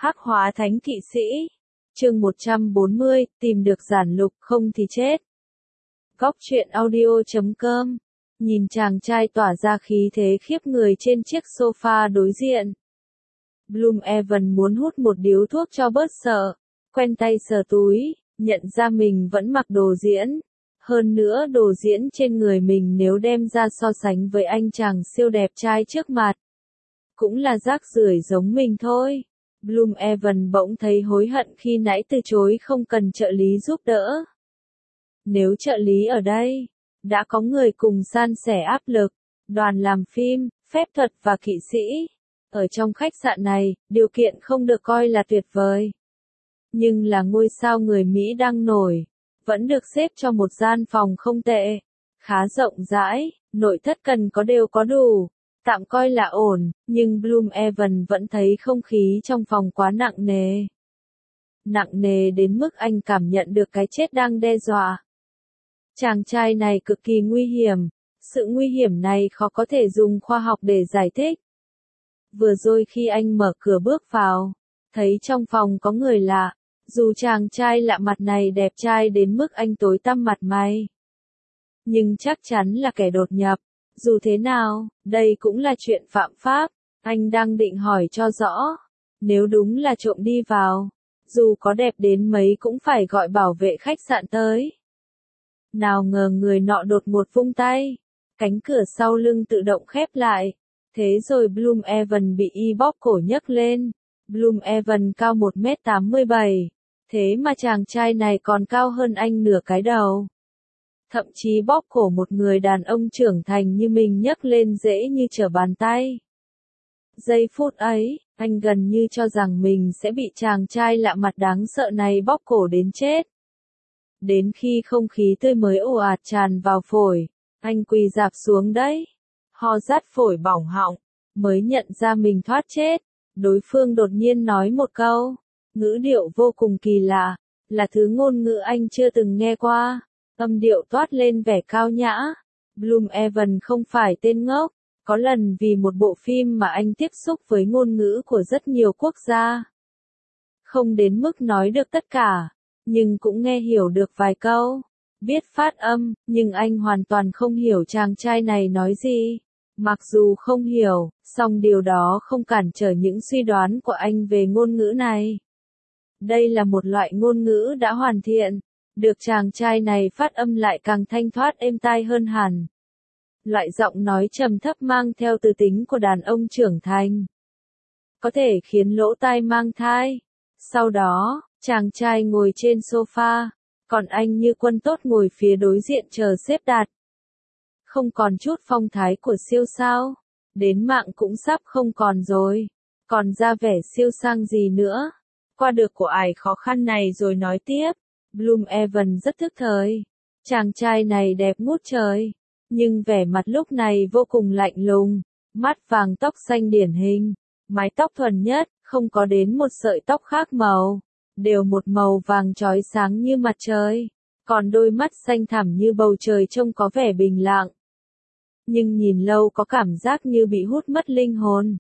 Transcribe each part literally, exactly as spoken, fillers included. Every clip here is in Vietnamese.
Hắc hóa thánh kỵ sĩ. Chương một trăm bốn mươi, tìm được giản lục không thì chết. Góc truyện audio chấm com. Nhìn chàng trai tỏa ra khí thế khiếp người trên chiếc sofa đối diện. Bloomevan muốn hút một điếu thuốc cho bớt sợ. Quen tay sờ túi, nhận ra mình vẫn mặc đồ diễn. Hơn nữa đồ diễn trên người mình nếu đem ra so sánh với anh chàng siêu đẹp trai trước mặt. Cũng là rác rưởi giống mình thôi. Bloomevan bỗng thấy hối hận khi nãy từ chối không cần trợ lý giúp đỡ. Nếu trợ lý ở đây, đã có người cùng san sẻ áp lực, đoàn làm phim, phép thuật và kỵ sĩ. Ở trong khách sạn này, điều kiện không được coi là tuyệt vời. Nhưng là ngôi sao người Mỹ đang nổi, vẫn được xếp cho một gian phòng không tệ, khá rộng rãi, nội thất cần có đều có đủ. Tạm coi là ổn, nhưng Bloomevan vẫn thấy không khí trong phòng quá nặng nề. Nặng nề đến mức anh cảm nhận được cái chết đang đe dọa. Chàng trai này cực kỳ nguy hiểm, sự nguy hiểm này khó có thể dùng khoa học để giải thích. Vừa rồi khi anh mở cửa bước vào, thấy trong phòng có người lạ, dù chàng trai lạ mặt này đẹp trai đến mức anh tối tăm mặt mày. Nhưng chắc chắn là kẻ đột nhập. Dù thế nào, đây cũng là chuyện phạm pháp, anh đang định hỏi cho rõ. Nếu đúng là trộm đi vào, dù có đẹp đến mấy cũng phải gọi bảo vệ khách sạn tới. Nào ngờ người nọ đột ngột vung tay, cánh cửa sau lưng tự động khép lại. Thế rồi Bloomevan bị y bóp cổ nhấc lên. Bloomevan cao một mét tám mươi bảy, thế mà chàng trai này còn cao hơn anh nửa cái đầu. Thậm chí bóp cổ một người đàn ông trưởng thành như mình nhấc lên dễ như trở bàn tay. Giây phút ấy, anh gần như cho rằng mình sẽ bị chàng trai lạ mặt đáng sợ này bóp cổ đến chết. Đến khi không khí tươi mới ồ ạt tràn vào phổi, anh quỳ rạp xuống đấy. Ho rát phổi bỏng họng, mới nhận ra mình thoát chết. Đối phương đột nhiên nói một câu, ngữ điệu vô cùng kỳ lạ, là thứ ngôn ngữ anh chưa từng nghe qua. Âm điệu toát lên vẻ cao nhã. Bloomevan không phải tên ngốc, có lần vì một bộ phim mà anh tiếp xúc với ngôn ngữ của rất nhiều quốc gia. Không đến mức nói được tất cả, nhưng cũng nghe hiểu được vài câu. Biết phát âm, nhưng anh hoàn toàn không hiểu chàng trai này nói gì. Mặc dù không hiểu, song điều đó không cản trở những suy đoán của anh về ngôn ngữ này. Đây là một loại ngôn ngữ đã hoàn thiện. Được chàng trai này phát âm lại càng thanh thoát êm tai hơn hẳn. Loại giọng nói trầm thấp mang theo từ tính của đàn ông trưởng thành. Có thể khiến lỗ tai mang thai. Sau đó, chàng trai ngồi trên sofa, còn anh như quân tốt ngồi phía đối diện chờ xếp đặt. Không còn chút phong thái của siêu sao. Đến mạng cũng sắp không còn rồi. Còn ra vẻ siêu sang gì nữa. Qua được của ải khó khăn này rồi nói tiếp. Bloomevan rất thức thời. Chàng trai này đẹp ngút trời. Nhưng vẻ mặt lúc này vô cùng lạnh lùng. Mắt vàng tóc xanh điển hình. Mái tóc thuần nhất, không có đến một sợi tóc khác màu. Đều một màu vàng chói sáng như mặt trời. Còn đôi mắt xanh thẳm như bầu trời trông có vẻ bình lặng. Nhưng nhìn lâu có cảm giác như bị hút mất linh hồn.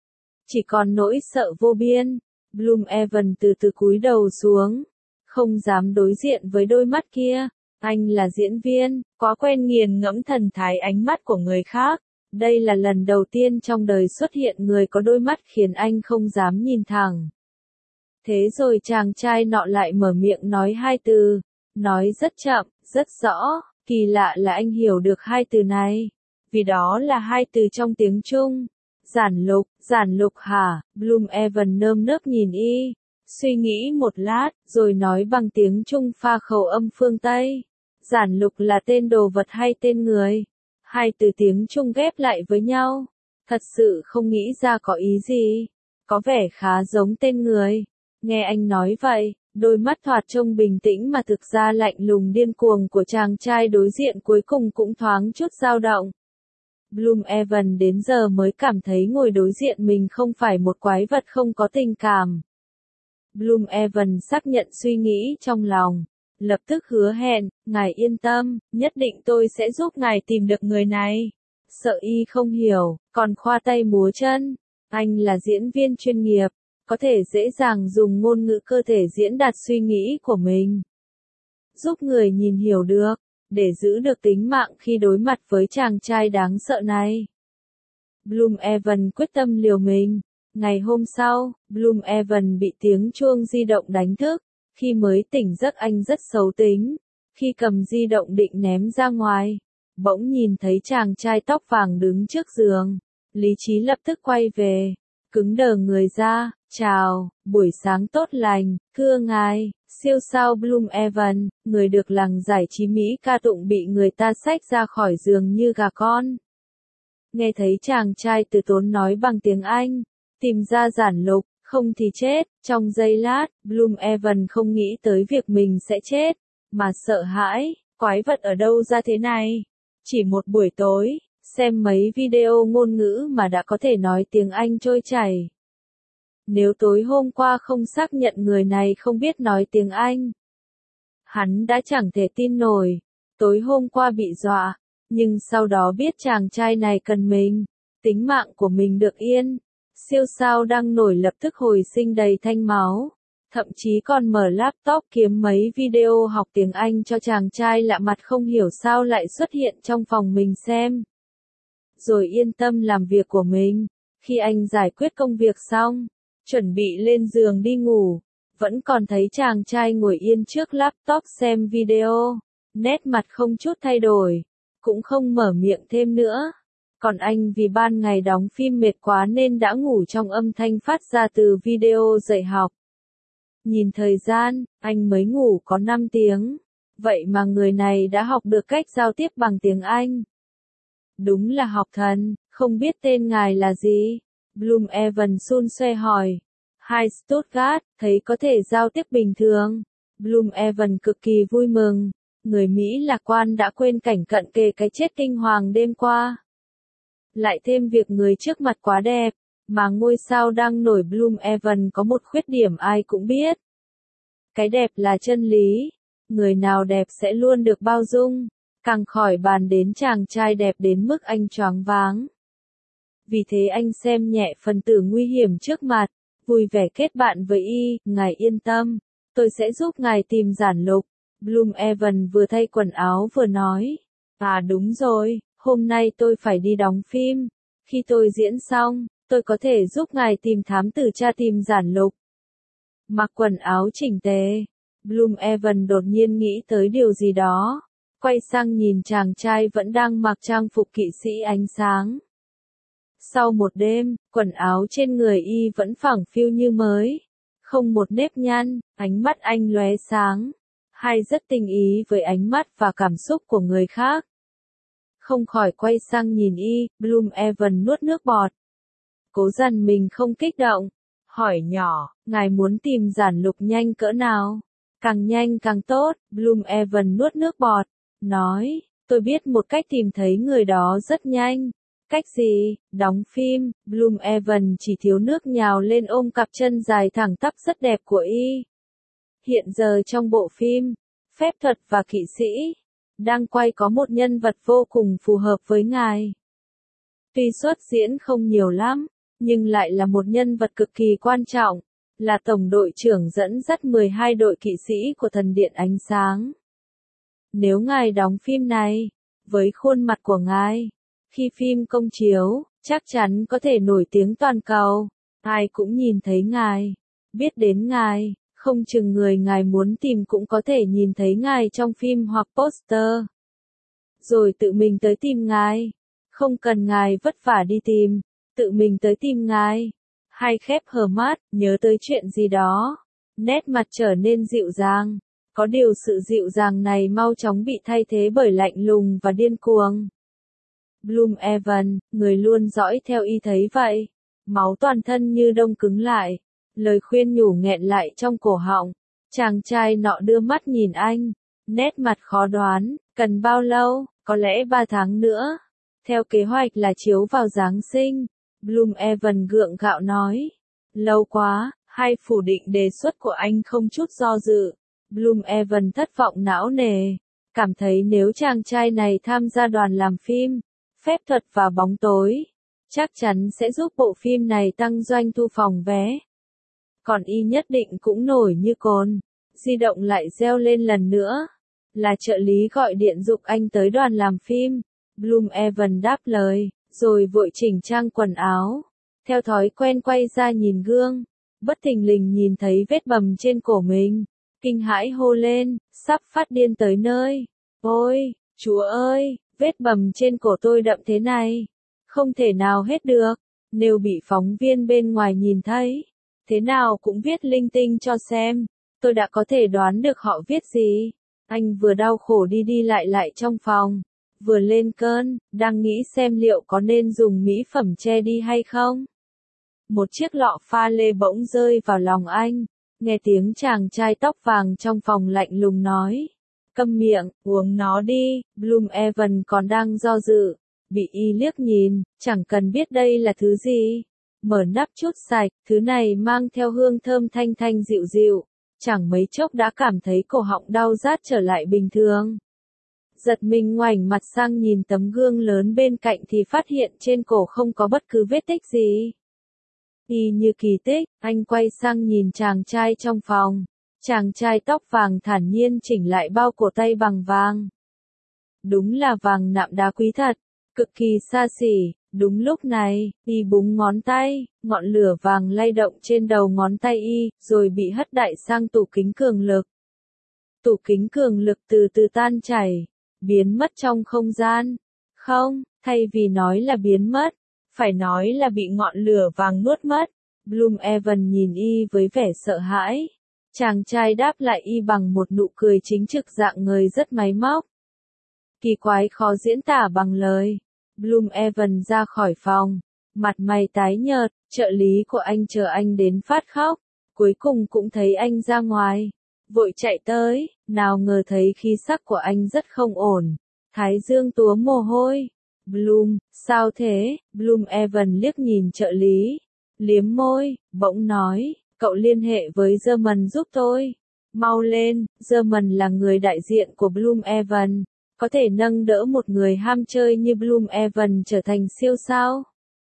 Chỉ còn nỗi sợ vô biên. Bloomevan từ từ cúi đầu xuống. Không dám đối diện với đôi mắt kia. Anh là diễn viên, quá quen nghiền ngẫm thần thái ánh mắt của người khác. Đây là lần đầu tiên trong đời xuất hiện người có đôi mắt khiến anh không dám nhìn thẳng. Thế rồi chàng trai nọ lại mở miệng nói hai từ. Nói rất chậm, rất rõ. Kỳ lạ là anh hiểu được hai từ này. Vì đó là hai từ trong tiếng Trung. Giản lục, giản lục hả? Bloomevan nơm nớp nhìn y. Suy nghĩ một lát, rồi nói bằng tiếng Trung pha khẩu âm phương Tây. Giản lục là tên đồ vật hay tên người? Hai từ tiếng Trung ghép lại với nhau. Thật sự không nghĩ ra có ý gì. Có vẻ khá giống tên người. Nghe anh nói vậy, đôi mắt thoạt trông bình tĩnh mà thực ra lạnh lùng điên cuồng của chàng trai đối diện cuối cùng cũng thoáng chút dao động. Bloomevan đến giờ mới cảm thấy ngồi đối diện mình không phải một quái vật không có tình cảm. Bloomevan xác nhận suy nghĩ trong lòng, lập tức hứa hẹn, ngài yên tâm, nhất định tôi sẽ giúp ngài tìm được người này. Sợ y không hiểu, còn khoa tay múa chân, anh là diễn viên chuyên nghiệp, có thể dễ dàng dùng ngôn ngữ cơ thể diễn đạt suy nghĩ của mình, giúp người nhìn hiểu được, để giữ được tính mạng khi đối mặt với chàng trai đáng sợ này. Blumhaven quyết tâm liều mình. Ngày hôm sau, Blumhaven bị tiếng chuông di động đánh thức. Khi mới tỉnh giấc anh rất xấu tính. Khi cầm di động định ném ra ngoài, bỗng nhìn thấy chàng trai tóc vàng đứng trước giường. Lý trí lập tức quay về, cứng đờ người ra, chào, buổi sáng tốt lành, thưa ngài, siêu sao Blumhaven, người được làng giải trí Mỹ ca tụng bị người ta xách ra khỏi giường như gà con. Nghe thấy chàng trai từ tốn nói bằng tiếng Anh, tìm ra giản lục, không thì chết, trong giây lát, Blumhaven không nghĩ tới việc mình sẽ chết, mà sợ hãi, quái vật ở đâu ra thế này? Chỉ một buổi tối, xem mấy video ngôn ngữ mà đã có thể nói tiếng Anh trôi chảy. Nếu tối hôm qua không xác nhận người này không biết nói tiếng Anh, hắn đã chẳng thể tin nổi. Tối hôm qua bị dọa, nhưng sau đó biết chàng trai này cần mình, tính mạng của mình được yên. Siêu sao đang nổi lập tức hồi sinh đầy thanh máu, thậm chí còn mở laptop kiếm mấy video học tiếng Anh cho chàng trai lạ mặt không hiểu sao lại xuất hiện trong phòng mình xem. Rồi yên tâm làm việc của mình. Khi anh giải quyết công việc xong, chuẩn bị lên giường đi ngủ, vẫn còn thấy chàng trai ngồi yên trước laptop xem video, nét mặt không chút thay đổi, cũng không mở miệng thêm nữa. Còn anh vì ban ngày đóng phim mệt quá nên đã ngủ trong âm thanh phát ra từ video dạy học. Nhìn thời gian, anh mới ngủ có năm tiếng. Vậy mà người này đã học được cách giao tiếp bằng tiếng Anh. Đúng là học thần, không biết tên ngài là gì? Blumhaven xun xoe hỏi. Hai Stuttgart, thấy có thể giao tiếp bình thường. Blumhaven cực kỳ vui mừng. Người Mỹ lạc quan đã quên cảnh cận kề cái chết kinh hoàng đêm qua. Lại thêm việc người trước mặt quá đẹp, mà ngôi sao đang nổi Blumhaven có một khuyết điểm ai cũng biết. Cái đẹp là chân lý, người nào đẹp sẽ luôn được bao dung, càng khỏi bàn đến chàng trai đẹp đến mức anh choáng váng. Vì thế anh xem nhẹ phần tử nguy hiểm trước mặt, vui vẻ kết bạn với y, ngài yên tâm, tôi sẽ giúp ngài tìm giản lục. Blumhaven vừa thay quần áo vừa nói, à đúng rồi. Hôm nay tôi phải đi đóng phim. Khi tôi diễn xong, tôi có thể giúp ngài tìm thám tử tra tìm giản lục. Mặc quần áo chỉnh tề. Blumhaven đột nhiên nghĩ tới điều gì đó. Quay sang nhìn chàng trai vẫn đang mặc trang phục kỵ sĩ ánh sáng. Sau một đêm, quần áo trên người y vẫn phẳng phiu như mới. Không một nếp nhăn, ánh mắt anh lóe sáng. Hay rất tinh ý với ánh mắt và cảm xúc của người khác. Không khỏi quay sang nhìn y, Blumhaven nuốt nước bọt. Cố dằn mình không kích động. Hỏi nhỏ, ngài muốn tìm giản lục nhanh cỡ nào? Càng nhanh càng tốt, Blumhaven nuốt nước bọt. Nói, tôi biết một cách tìm thấy người đó rất nhanh. Cách gì? Đóng phim, Blumhaven chỉ thiếu nước nhào lên ôm cặp chân dài thẳng tắp rất đẹp của y. Hiện giờ trong bộ phim, Phép thuật và kỵ sĩ, đang quay có một nhân vật vô cùng phù hợp với ngài. Tuy xuất diễn không nhiều lắm, nhưng lại là một nhân vật cực kỳ quan trọng, là tổng đội trưởng dẫn dắt mười hai đội kỵ sĩ của thần điện ánh sáng. Nếu ngài đóng phim này, với khuôn mặt của ngài, khi phim công chiếu, chắc chắn có thể nổi tiếng toàn cầu, ai cũng nhìn thấy ngài, biết đến ngài. Không chừng người ngài muốn tìm cũng có thể nhìn thấy ngài trong phim hoặc poster. Rồi tự mình tới tìm ngài. Không cần ngài vất vả đi tìm, tự mình tới tìm ngài. Hay khép hờ mắt, nhớ tới chuyện gì đó. Nét mặt trở nên dịu dàng. Có điều sự dịu dàng này mau chóng bị thay thế bởi lạnh lùng và điên cuồng. Blumhaven, người luôn dõi theo y thấy vậy. Máu toàn thân như đông cứng lại. Lời khuyên nhủ nghẹn lại trong cổ họng. Chàng trai nọ đưa mắt nhìn anh. Nét mặt khó đoán. Cần bao lâu? Có lẽ ba tháng nữa. Theo kế hoạch là chiếu vào Giáng sinh. Blumhaven gượng gạo nói. Lâu quá. Hay phủ định đề xuất của anh không chút do dự. Blumhaven thất vọng não nề. Cảm thấy nếu chàng trai này tham gia đoàn làm phim, phép thuật và bóng tối, chắc chắn sẽ giúp bộ phim này tăng doanh thu phòng vé. còn y nhất định cũng nổi như cồn. Di động lại reo lên lần nữa. Là trợ lý gọi điện giục anh tới đoàn làm phim. Bloom Evan đáp lời, rồi vội chỉnh trang quần áo. Theo thói quen quay ra nhìn gương. Bất thình lình nhìn thấy vết bầm trên cổ mình. Kinh hãi hô lên, sắp phát điên tới nơi. Ôi, Chúa ơi, vết bầm trên cổ tôi đậm thế này. Không thể nào hết được. Nếu bị phóng viên bên ngoài nhìn thấy, thế nào cũng viết linh tinh cho xem. Tôi đã có thể đoán được họ viết gì. Anh vừa đau khổ đi đi lại lại trong phòng, vừa lên cơn, đang nghĩ xem liệu có nên dùng mỹ phẩm che đi hay không. Một chiếc lọ pha lê bỗng rơi vào lòng anh, nghe tiếng chàng trai tóc vàng trong phòng lạnh lùng nói. Câm miệng, uống nó đi. Bloom Evan còn đang do dự, bị y liếc nhìn, chẳng cần biết đây là thứ gì. Mở nắp chút sạch, thứ này mang theo hương thơm thanh thanh dịu dịu. Chẳng mấy chốc đã cảm thấy cổ họng đau rát trở lại bình thường. Giật mình ngoảnh mặt sang nhìn tấm gương lớn bên cạnh thì phát hiện trên cổ không có bất cứ vết tích gì. Y như kỳ tích, anh quay sang nhìn chàng trai trong phòng. Chàng trai tóc vàng thản nhiên chỉnh lại bao cổ tay bằng vàng. Đúng là vàng nạm đá quý thật, cực kỳ xa xỉ. Đúng lúc này, y búng ngón tay, ngọn lửa vàng lay động trên đầu ngón tay y, rồi bị hất đại sang tủ kính cường lực. Tủ kính cường lực từ từ tan chảy, biến mất trong không gian. Không, thay vì nói là biến mất, phải nói là bị ngọn lửa vàng nuốt mất. Bloom Evan nhìn y với vẻ sợ hãi. Chàng trai đáp lại y bằng một nụ cười chính trực dạng người rất máy móc. Kỳ quái khó diễn tả bằng lời. Bloom Evan ra khỏi phòng, mặt mày tái nhợt, trợ lý của anh chờ anh đến phát khóc, cuối cùng cũng thấy anh ra ngoài, vội chạy tới, nào ngờ thấy khí sắc của anh rất không ổn, thái dương túa mồ hôi. Bloom, sao thế? Bloom Evan liếc nhìn trợ lý, liếm môi, bỗng nói, cậu liên hệ với German giúp tôi, mau lên. German là người đại diện của Bloom Evan. Có thể nâng đỡ một người ham chơi như Bloom Evan trở thành siêu sao?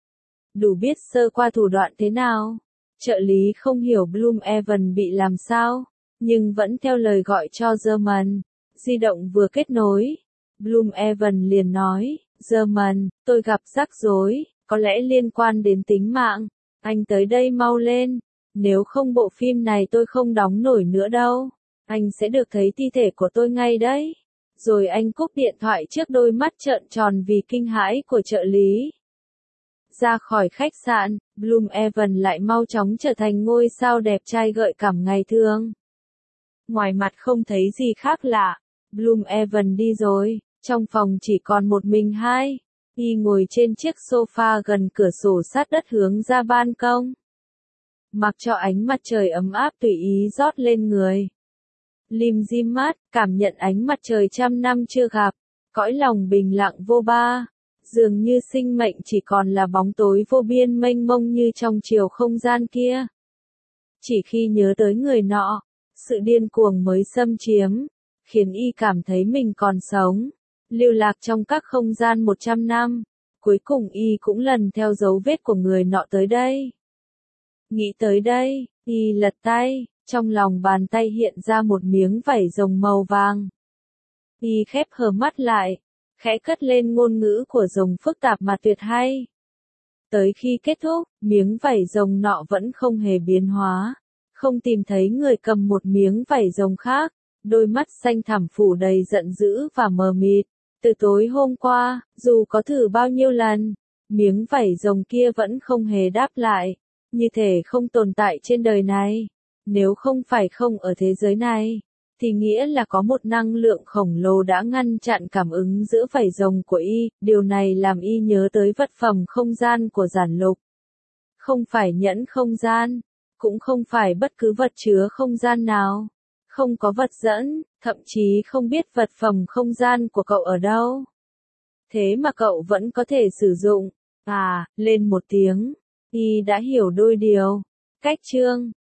Đủ biết sơ qua thủ đoạn thế nào. Trợ lý không hiểu Bloom Evan bị làm sao, nhưng vẫn theo lời gọi cho German. Di động vừa kết nối. Bloom Evan liền nói, German, tôi gặp rắc rối, có lẽ liên quan đến tính mạng. Anh tới đây mau lên. Nếu không bộ phim này tôi không đóng nổi nữa đâu. Anh sẽ được thấy thi thể của tôi ngay đấy. Rồi anh cúp điện thoại trước đôi mắt trợn tròn vì kinh hãi của trợ lý. Ra khỏi khách sạn, Bloom Evan lại mau chóng trở thành ngôi sao đẹp trai gợi cảm ngày thường. Ngoài mặt không thấy gì khác lạ, Bloom Evan đi rồi, trong phòng chỉ còn một mình hai. Y ngồi trên chiếc sofa gần cửa sổ sát đất hướng ra ban công. Mặc cho ánh mặt trời ấm áp tùy ý rót lên người. Lim dim mắt, cảm nhận ánh mặt trời trăm năm chưa gặp, cõi lòng bình lặng vô ba, dường như sinh mệnh chỉ còn là bóng tối vô biên mênh mông như trong chiều không gian kia. Chỉ khi nhớ tới người nọ, sự điên cuồng mới xâm chiếm, khiến y cảm thấy mình còn sống, lưu lạc trong các không gian một trăm năm, cuối cùng y cũng lần theo dấu vết của người nọ tới đây. Nghĩ tới đây, y lật tay. Trong lòng bàn tay hiện ra một miếng vảy rồng màu vàng. Y khép hờ mắt lại, khẽ cất lên ngôn ngữ của rồng phức tạp mà tuyệt hay. Tới khi kết thúc, miếng vảy rồng nọ vẫn không hề biến hóa. Không tìm thấy người cầm một miếng vảy rồng khác, đôi mắt xanh thẳm phủ đầy giận dữ và mờ mịt. Từ tối hôm qua, dù có thử bao nhiêu lần, miếng vảy rồng kia vẫn không hề đáp lại, như thể không tồn tại trên đời này. Nếu không phải không ở thế giới này, thì nghĩa là có một năng lượng khổng lồ đã ngăn chặn cảm ứng giữa vảy rồng của y, điều này làm y nhớ tới vật phẩm không gian của giản lục. Không phải nhẫn không gian, cũng không phải bất cứ vật chứa không gian nào, không có vật dẫn, thậm chí không biết vật phẩm không gian của cậu ở đâu. Thế mà cậu vẫn có thể sử dụng, à, lên một tiếng, y đã hiểu đôi điều. Cách chương